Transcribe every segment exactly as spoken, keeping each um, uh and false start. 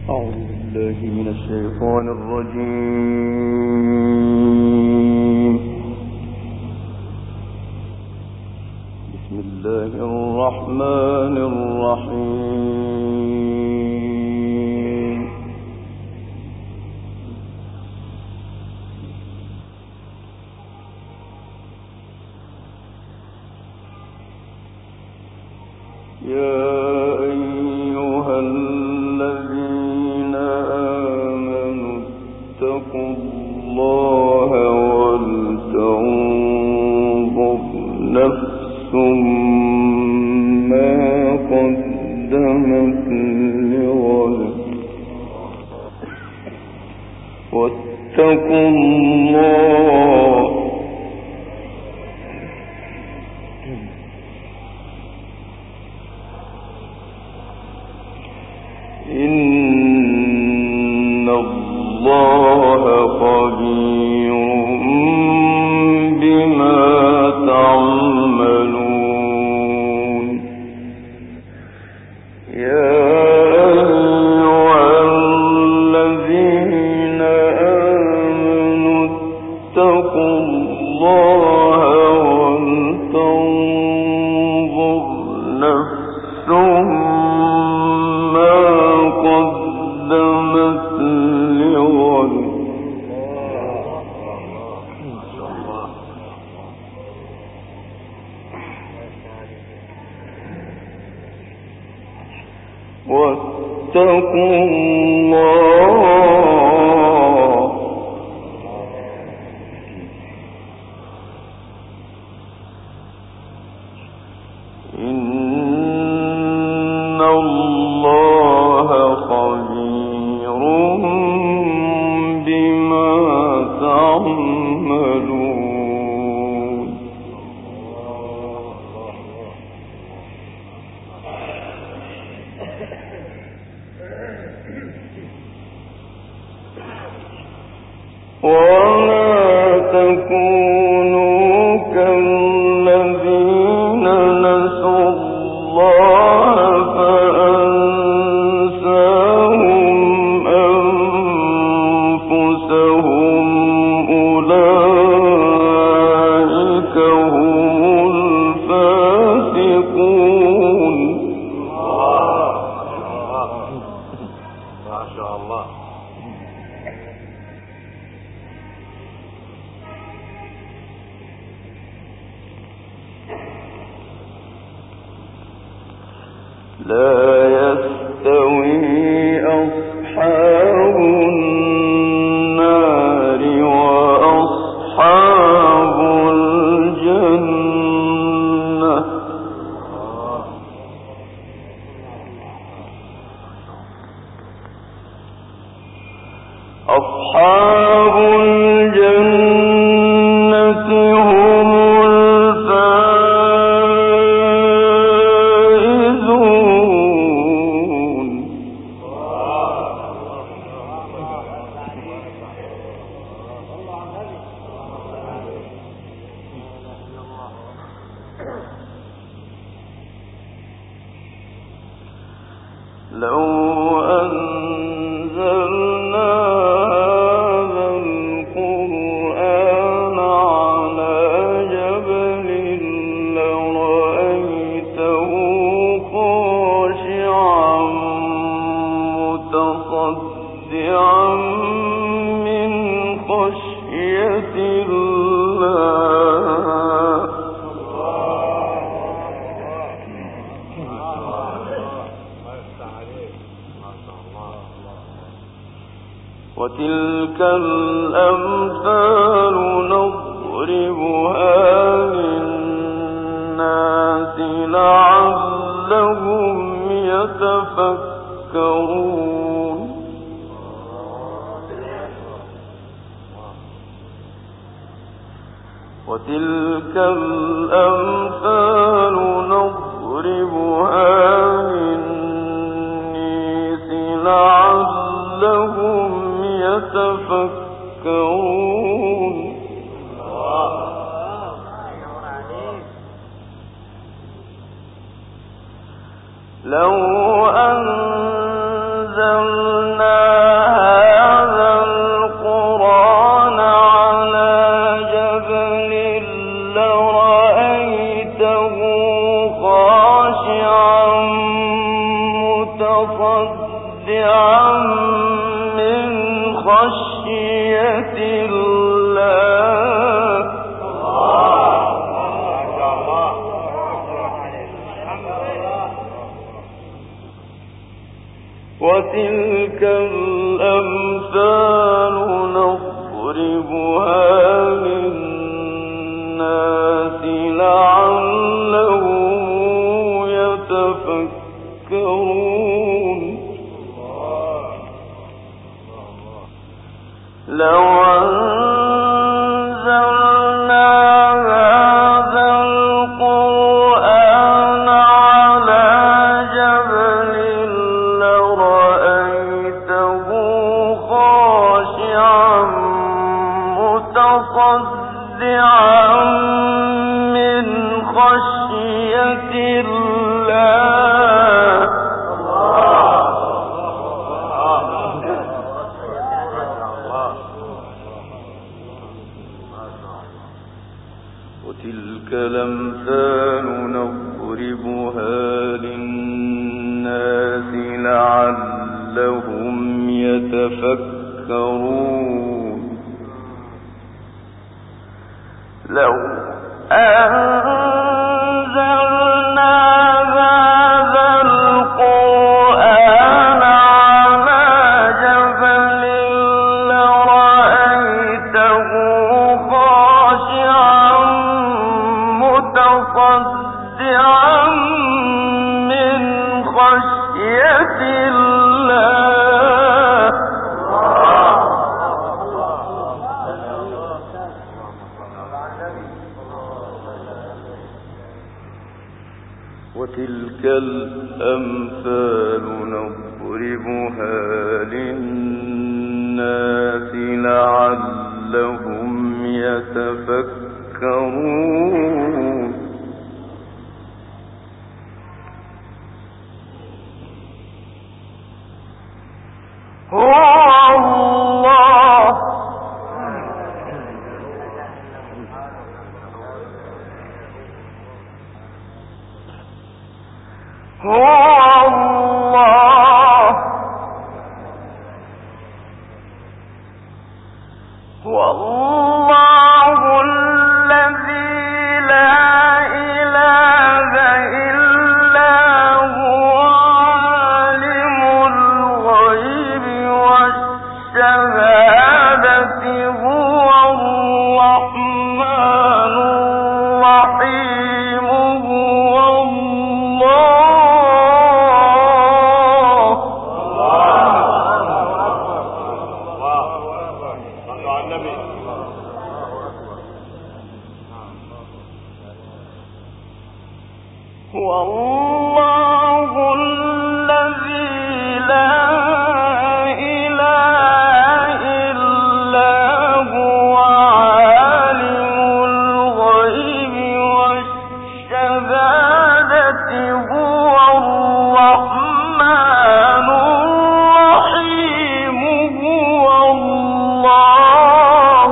أعوذ بالله من الشيطان الرجيم. بسم الله الرحمن الرحيم. يا أيها الذين آمنوا اتقوا الله ولتنظر نفس ما قدمت لغد واتقوا الله إن الله خبير بما تعملون. يا أيها الذين آمنوا اتقوا الله ولتنظر نفس قدمت لغد واتقوا الله إن الله خبير بما تعملون. ولا تكونوا كالذين نسوا الله فأنساهم أنفسهم أولئك هم الفاسقون. ما شاء الله. لا يستوي أصحاب النار وأصحاب الجنة. أصحاب الجنة هم لو أنزلنا هذا القرآن على جبل لرأيته خاشعا متصدعا من خشية الله. وتلك الأمثال نضربها للناس لعلهم يتفكرون. وتلك الأمثال نضربها للناس لعلهم يتفكرون. لو أنزلنا متصدعا من خشية الله وتلك الأمثال نضربها للناس لعلهم يتفكرون لو أنزلنا هذا القرآن على جبل لرأيته خاشعا متصدعا من خشية الله وتلك الأمثال نضربها للناس لعلهم يتفكرون لو أنزلنا هذا القرآن على جبل لرأيته خاشعا متصدعا من خشية الله وتلك الأمثال نضربها للناس لعلهم يتفكرون هو الله هو الله والله الذي لا إله إلا هو عالم الغيب والشهادة هو الرحمن الرحيم هو والله الذي لا إله إلا هو عالم الغيب والشهادة هو الرحمن الرحيم هو الله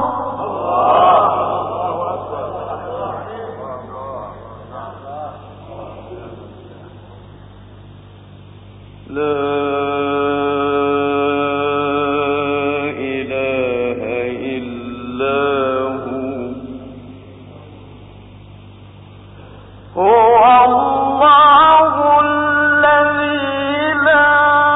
لا إله إلا هو هو الله الذي لا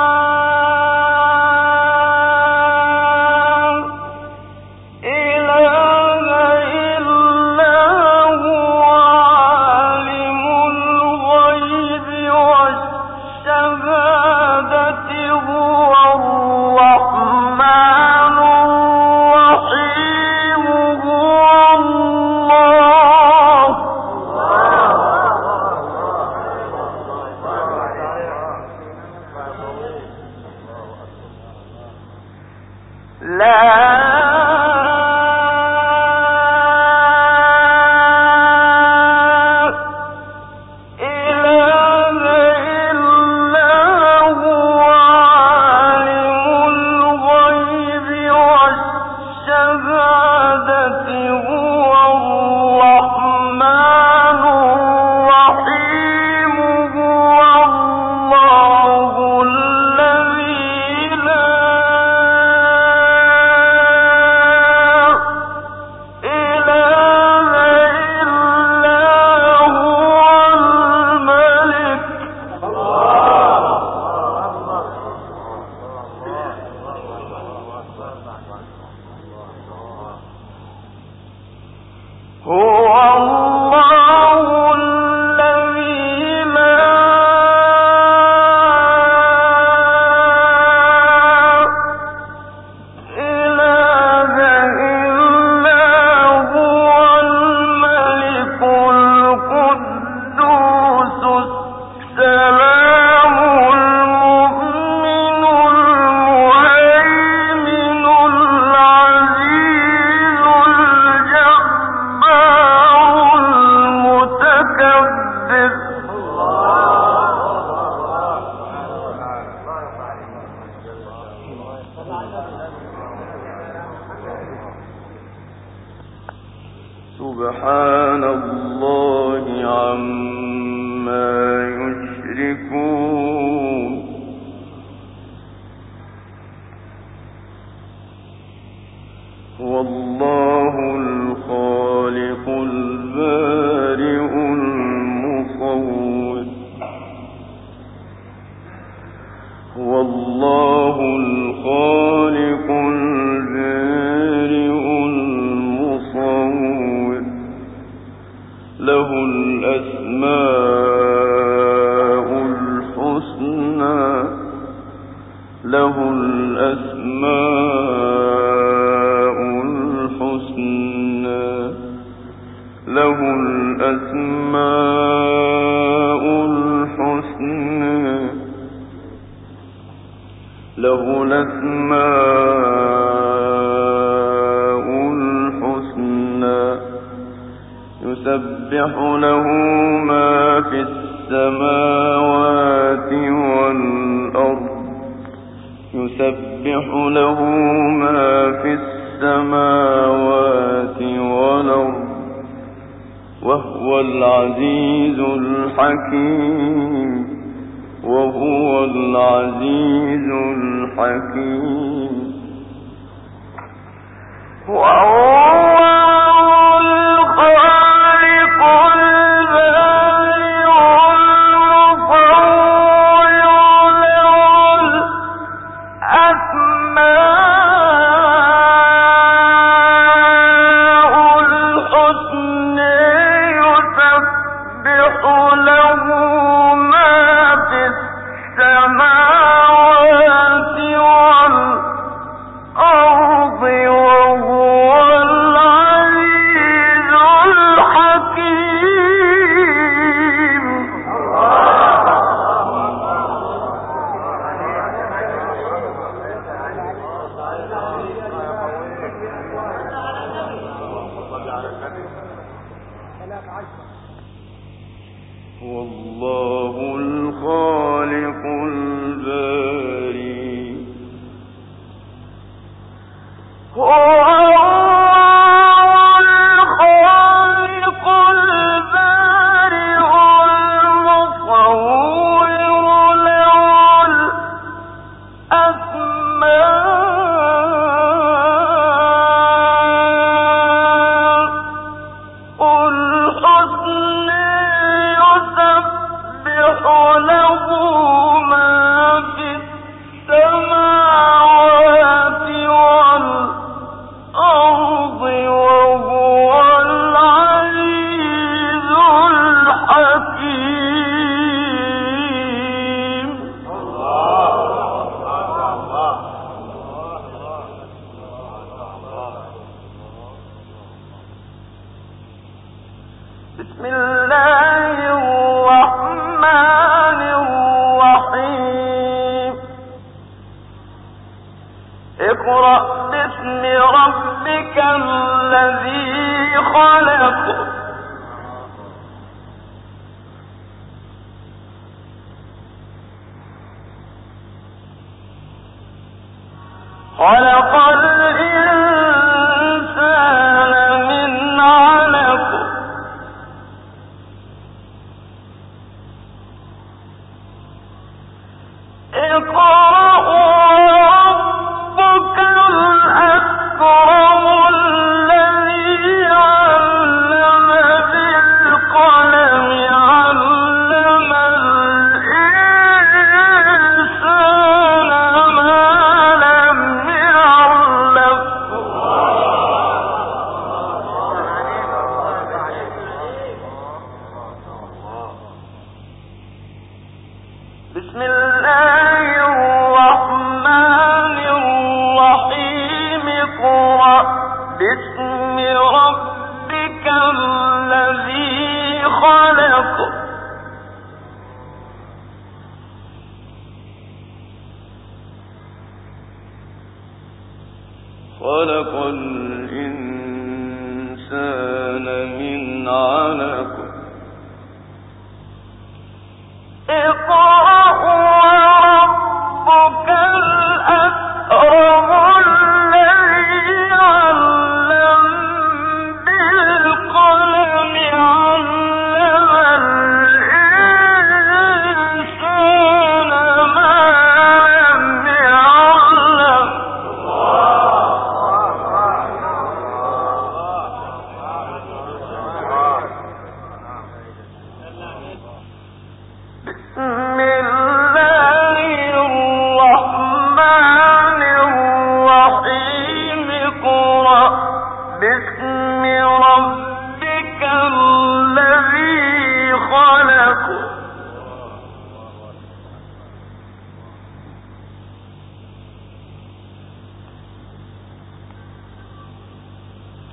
إله إلا هو عالم الغيب والشهادة هو الرحمن الرحيم هو الله لا الذي سبحان الله عما يشركون والله الخالق البارئ المصور والله الخالق البارئ المصور له الأسماء الحسنى له الأسماء الحسنى له الأسماء الحسنى له الأسماء الحسنى يسبح له ما في السماوات والأرض يسبح له ما في السماوات والأرض وهو العزيز الحكيم وهو العزيز الحكيم وهو والله الخالق البارئ بسم الله الرحمن الرحيم اقرأ باسم ربك الذي خلق خلق الإنسان من علق اقرأ ربك الأكرم الذي علم بالقلم علم الإنسان ما لم يعلم بسم الله الرحمن الرحيم اقرأ باسم ربك الذي خلق خلق الإنسان من علق اقرأ وربك الأكرم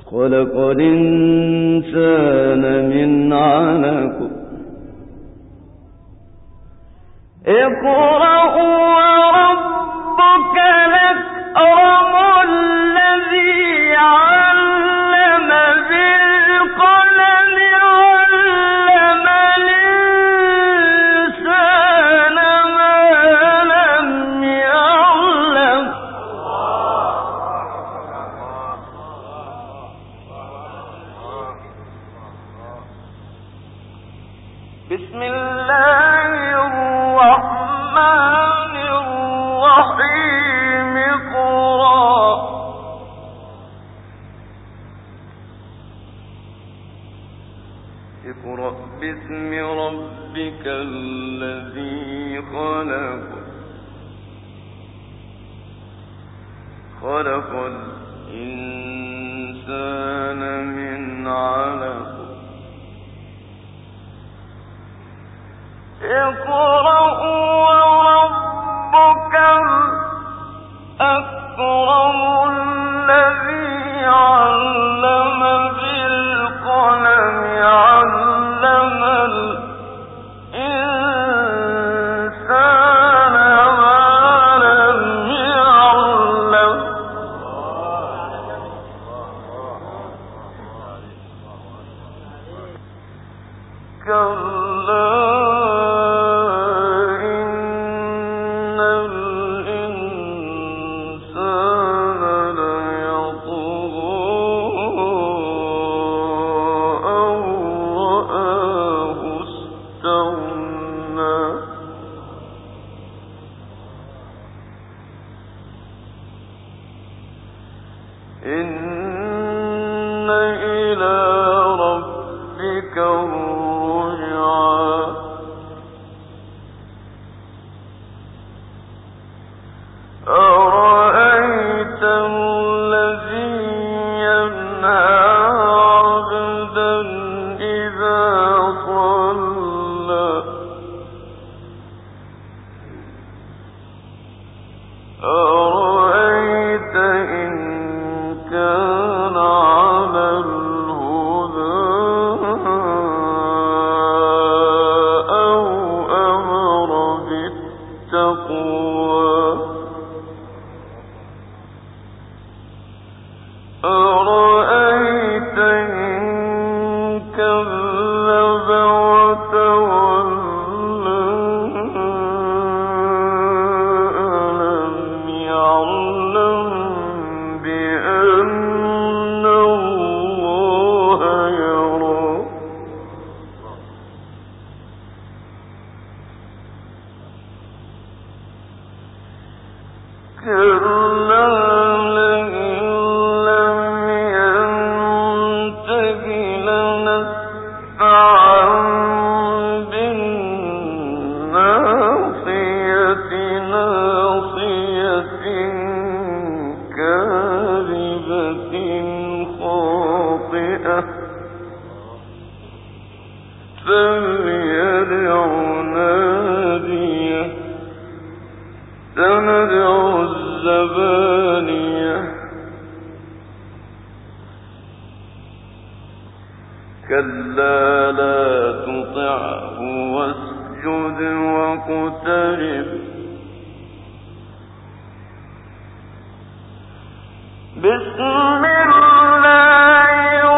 خلق الإنسان من علق اقرأ وربك الأكرم الذي علم بالقلم علم الإنسان ما لم يعلم بسم الله الرحمن الرحيم اقرأ اقرأ باسم ربك الذي خلق خلق الإنسان من علق اقرأ وربك الأكرم الذي علم بالقلم علم الإنسان ما لم يعلم كلا إن إلى ربك الرجعى أرأيت الذي ينهى عبدا إذا صلى أرأيت إن كان على الهدى أو أمر بالتقوى أرأيت إن كذب وتولى ألم يعلم بأن الله يرى كلا لئن لم ينته لنسفعا بالناصية ناصية كاذبة خاطئة فليدع ناديه سندع الزبانية كلا لا تطعه واسجد واقترب بسم الله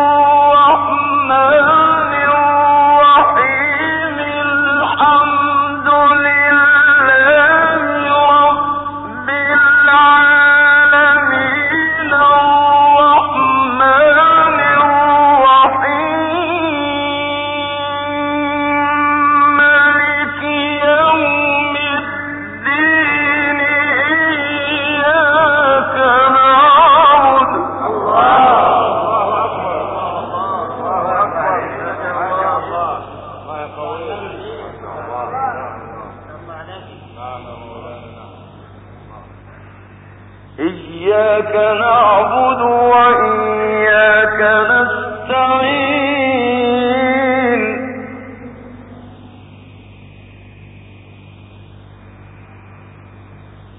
الرحمن الرحيم الحمد لله رب العالمين الرحمن الرحيم مالك يوم الدين إياك نعبد إياك نعبد وإياك نستعين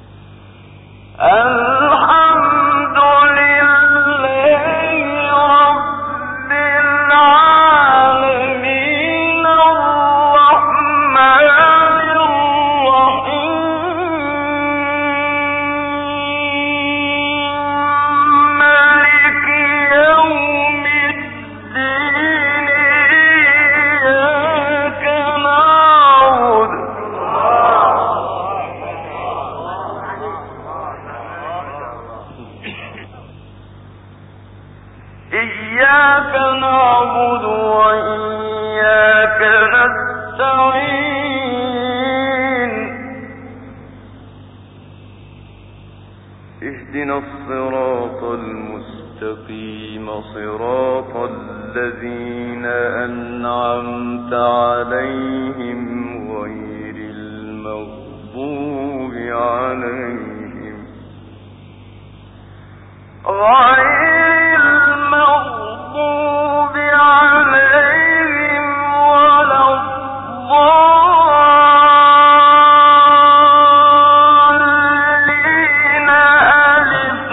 الحمد لله إياك نعبد وإياك نستعين اهدنا الصراط المستقيم صراط الذين أنعمت عليهم غير المغضوب عليهم غير المغضوب عليهم ولا الضالين ألف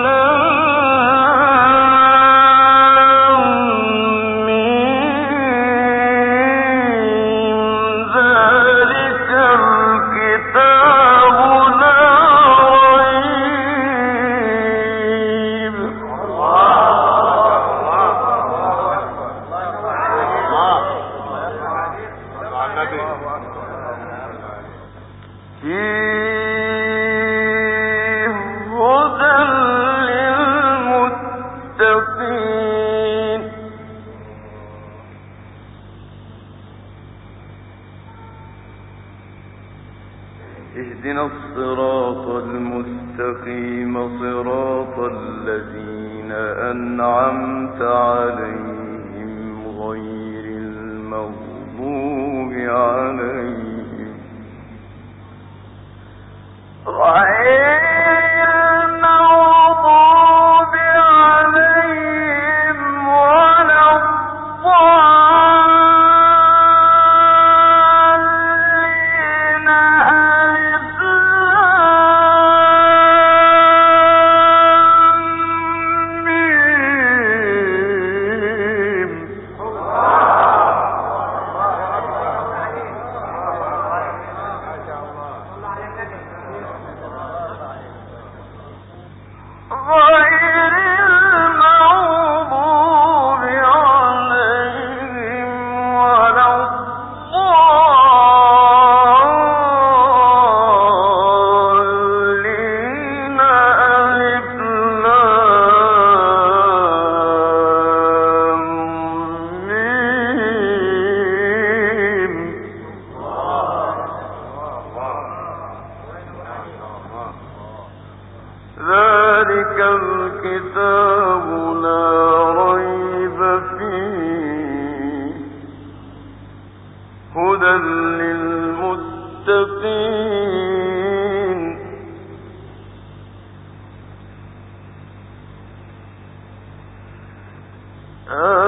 لام ميم ذلك الكتاب لا ريب فيه هدى للمتقين اهدنا الصراط المستقيم صراط الذين أنعمت عليهم غير المغضوب عليهم غير المغضوب عليهم ولا الضالين ألف لام ميم غير المغضوب عليهم ولا الضالين ألف لام ميم ذلك الكتاب لا ريب فيه هدى للمتقين آه